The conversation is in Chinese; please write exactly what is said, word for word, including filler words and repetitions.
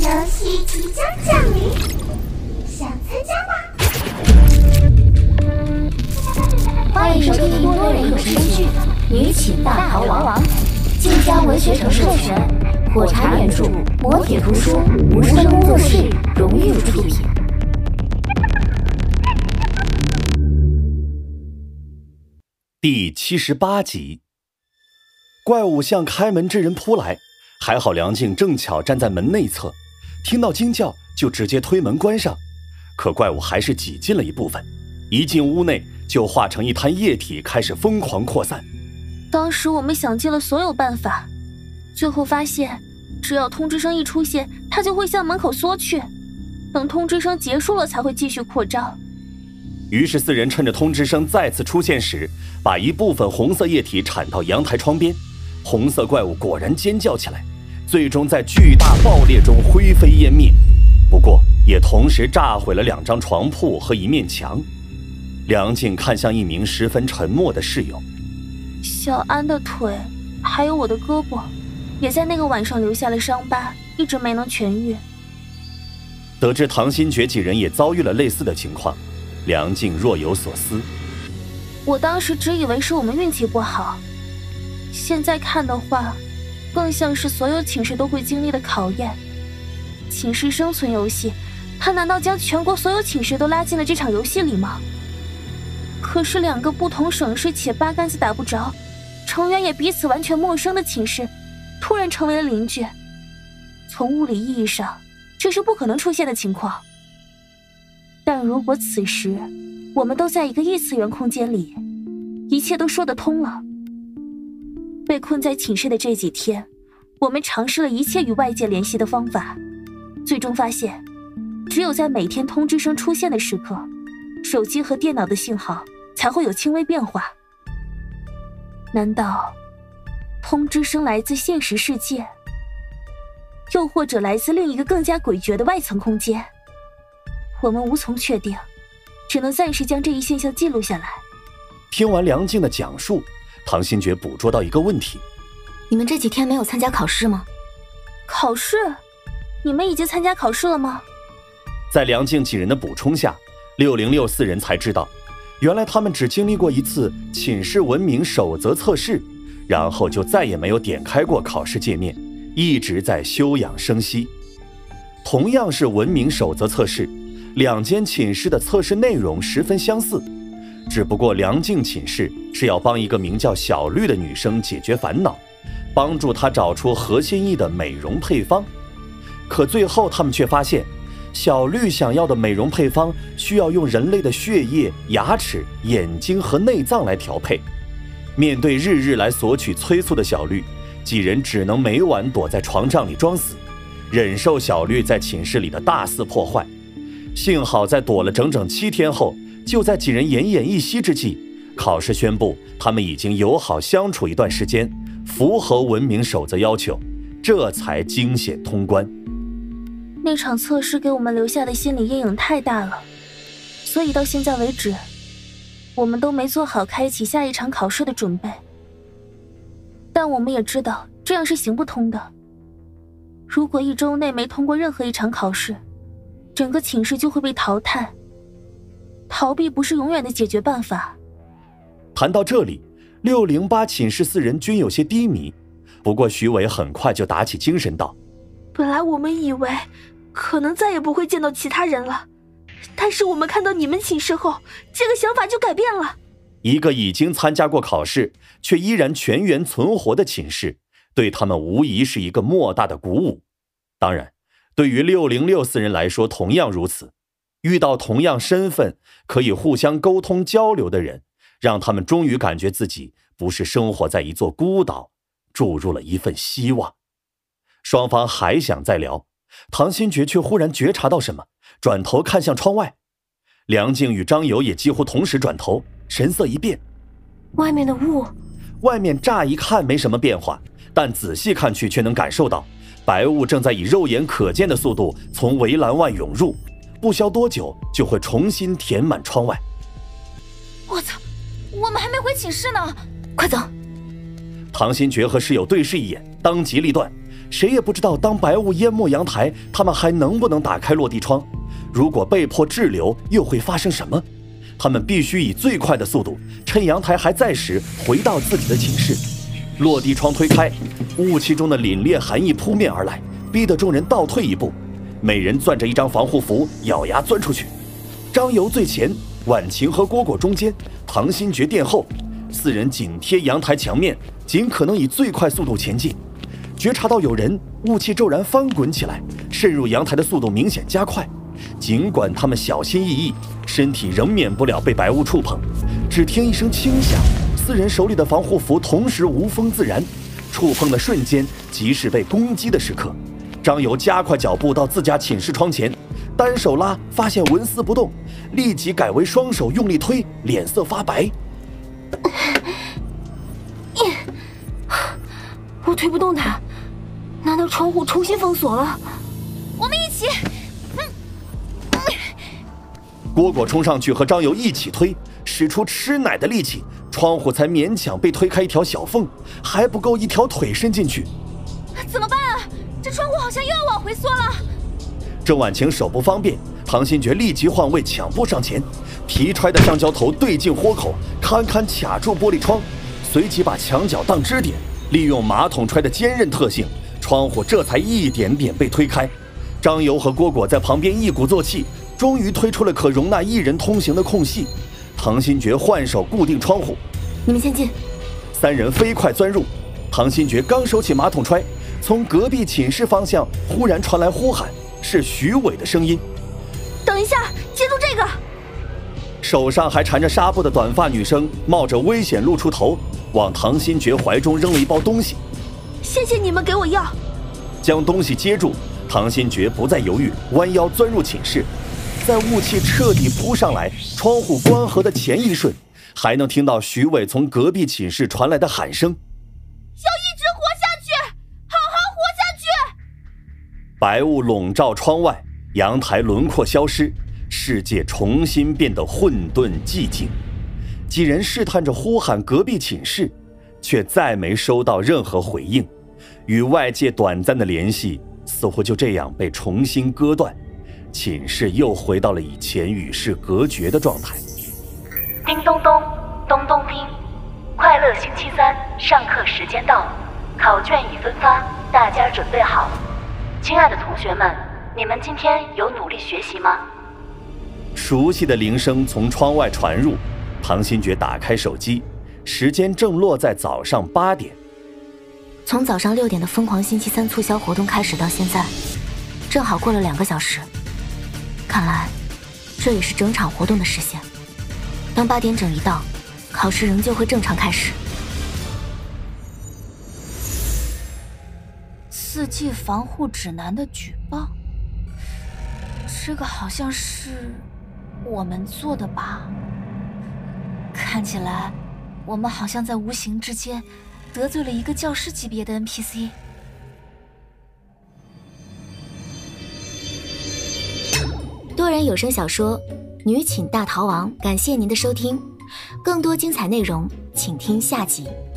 游戏即将降临，想参加吗？ 欢迎收听多人有声剧《女寝大逃亡》，晋江文学城授权，火柴原著，磨铁图书，无声工作室荣誉出品。 第七十八集，怪物向开门之人扑来，还好梁静正巧站在门内侧，听到惊叫就直接推门关上。可怪物还是挤进了一部分，一进屋内就化成一滩液体，开始疯狂扩散。 当时我们想尽了所有办法，最后发现只要通知声一出现，它就会向门口缩去，等通知声结束了才会继续扩张。 于是四人趁着通知声再次出现时，把一部分红色液体铲到阳台窗边，红色怪物果然尖叫起来，最终在巨大爆裂中灰飞烟灭，不过也同时炸毁了两张床铺和一面墙。梁静看向一名十分沉默的室友， 小安的腿还有我的胳膊也在那个晚上留下了伤疤，一直没能痊愈。 得知唐新觉几人也遭遇了类似的情况，梁静若有所思。 我当时只以为是我们运气不好，现在看的话更像是所有寝室都会经历的考验。寝室生存游戏，他难道将全国所有寝室都拉进了这场游戏里吗？可是两个不同省市且八竿子打不着，成员也彼此完全陌生的寝室突然成为了邻居，从物理意义上这是不可能出现的情况。但如果此时我们都在一个异次元空间里，一切都说得通了。被困在寝室的这几天，我们尝试了一切与外界联系的方法，最终发现只有在每天通知声出现的时刻，手机和电脑的信号才会有轻微变化。难道通知声来自现实世界，又或者来自另一个更加诡谲的外层空间？我们无从确定，只能暂时将这一现象记录下来。 听完梁静的讲述，唐新觉捕捉到一个问题： 你们这几天没有参加考试吗？ 考试？你们已经参加考试了吗？ 在梁静几人的补充下，六零六四人才知道，原来他们只经历过一次寝室文明守则测试，然后就再也没有点开过考试界面，一直在休养生息。同样是文明守则测试，两间寝室的测试内容十分相似，只不过梁静寝室是要帮一个名叫小绿的女生解决烦恼，帮助她找出合心意的美容配方。可最后他们却发现，小绿想要的美容配方需要用人类的血液、牙齿、眼睛和内脏来调配。面对日日来索取催促的小绿，几人只能每晚躲在床帐里装死，忍受小绿在寝室里的大肆破坏。幸好在躲了整整七天后，就在几人奄奄一息之际，考试宣布他们已经友好相处一段时间，符合文明守则要求，这才惊险通关。 那场测试给我们留下的心理阴影太大了，所以到现在为止，我们都没做好开启下一场考试的准备。但我们也知道这样是行不通的。如果一周内没通过任何一场考试，整个寝室就会被淘汰。逃避不是永远的解决办法。 谈到这里，六零八寝室四人均有些低迷，不过徐伟很快就打起精神道： 本来我们以为可能再也不会见到其他人了，但是我们看到你们寝室后，这个想法就改变了。 一个已经参加过考试却依然全员存活的寝室，对他们无疑是一个莫大的鼓舞。当然，对于六零六四人来说同样如此，遇到同样身份可以互相沟通交流的人，让他们终于感觉自己不是生活在一座孤岛，注入了一份希望。双方还想再聊，唐新觉却忽然觉察到什么，转头看向窗外。梁静与张友也几乎同时转头，神色一变。 外面的雾， 外面乍一看没什么变化，但仔细看去却能感受到白雾正在以肉眼可见的速度从围栏外涌入，不消多久就会重新填满窗外。 我操，我们还没回寝室呢，快走！ 唐新觉和室友对视一眼，当机立断， 谁也不知道当白雾淹没阳台，他们还能不能打开落地窗？如果被迫滞留，又会发生什么？他们必须以最快的速度，趁阳台还在时回到自己的寝室。落地窗推开，雾气中的凛冽寒意扑面而来，逼得众人倒退一步。每人攥着一张防护服，咬牙钻出去。张游最前，婉晴和蝈蝈中间，唐新觉殿后，四人紧贴阳台墙面，尽可能以最快速度前进。觉察到有人，雾气骤然翻滚起来，渗入阳台的速度明显加快。尽管他们小心翼翼，身体仍免不了被白雾触碰。只听一声轻响，四人手里的防护服同时无风自燃，触碰的瞬间即是被攻击的时刻。张游加快脚步到自家寝室窗前，单手拉发现纹丝不动，立即改为双手用力推，脸色发白。 我推不动它，难道窗户重新封锁了？ 我们一起。 蝈蝈冲上去和张游一起推，使出吃奶的力气，窗户才勉强被推开一条小缝，还不够一条腿伸进去。 怎么办啊？这窗户好像又要往回缩了。 郑婉晴手不方便，唐新觉立即换位，抢步上前，皮揣的橡胶头对进豁口，堪堪卡住玻璃窗，随即把墙角当支点，利用马桶揣的坚韧特性，窗户这才一点点被推开。张游和蝈蝈在旁边一鼓作气，终于推出了可容纳一人通行的空隙。唐新觉换手固定窗户， 你们先进。 三人飞快钻入。唐新觉刚收起马桶揣，从隔壁寝室方向忽然传来呼喊，是徐伟的声音。 等一下，接住这个！ 手上还缠着纱布的短发女生冒着危险露出头，往唐新觉怀中扔了一包东西。 谢谢你们给我药。 将东西接住，唐新觉不再犹豫，弯腰钻入寝室。在雾气彻底扑上来，窗户关合的前一瞬，还能听到徐伟从隔壁寝室传来的喊声： 要一直活下去，好好活下去！ 白雾笼罩窗外，阳台轮廓消失，世界重新变得混沌寂静。几人试探着呼喊隔壁寝室，却再没收到任何回应，与外界短暂的联系似乎就这样被重新割断。寝室又回到了以前与世隔绝的状态。 叮咚咚，咚咚叮，快乐星期三，上课时间到，考卷已分发，大家准备好。亲爱的同学们，你们今天有努力学习吗？ 熟悉的铃声从窗外传入，唐新觉打开手机，时间正落在早上八点。 从早上六点的疯狂星期三促销活动开始到现在，正好过了两个小时。看来，这也是整场活动的时限。当八点整一到，考试仍旧会正常开始。 四季防护指南的举报，这个好像是我们做的吧？看起来，我们好像在无形之间得罪了一个教师级别的 N P C。 多人有声小说《女寝大逃亡》，感谢您的收听，更多精彩内容请听下集。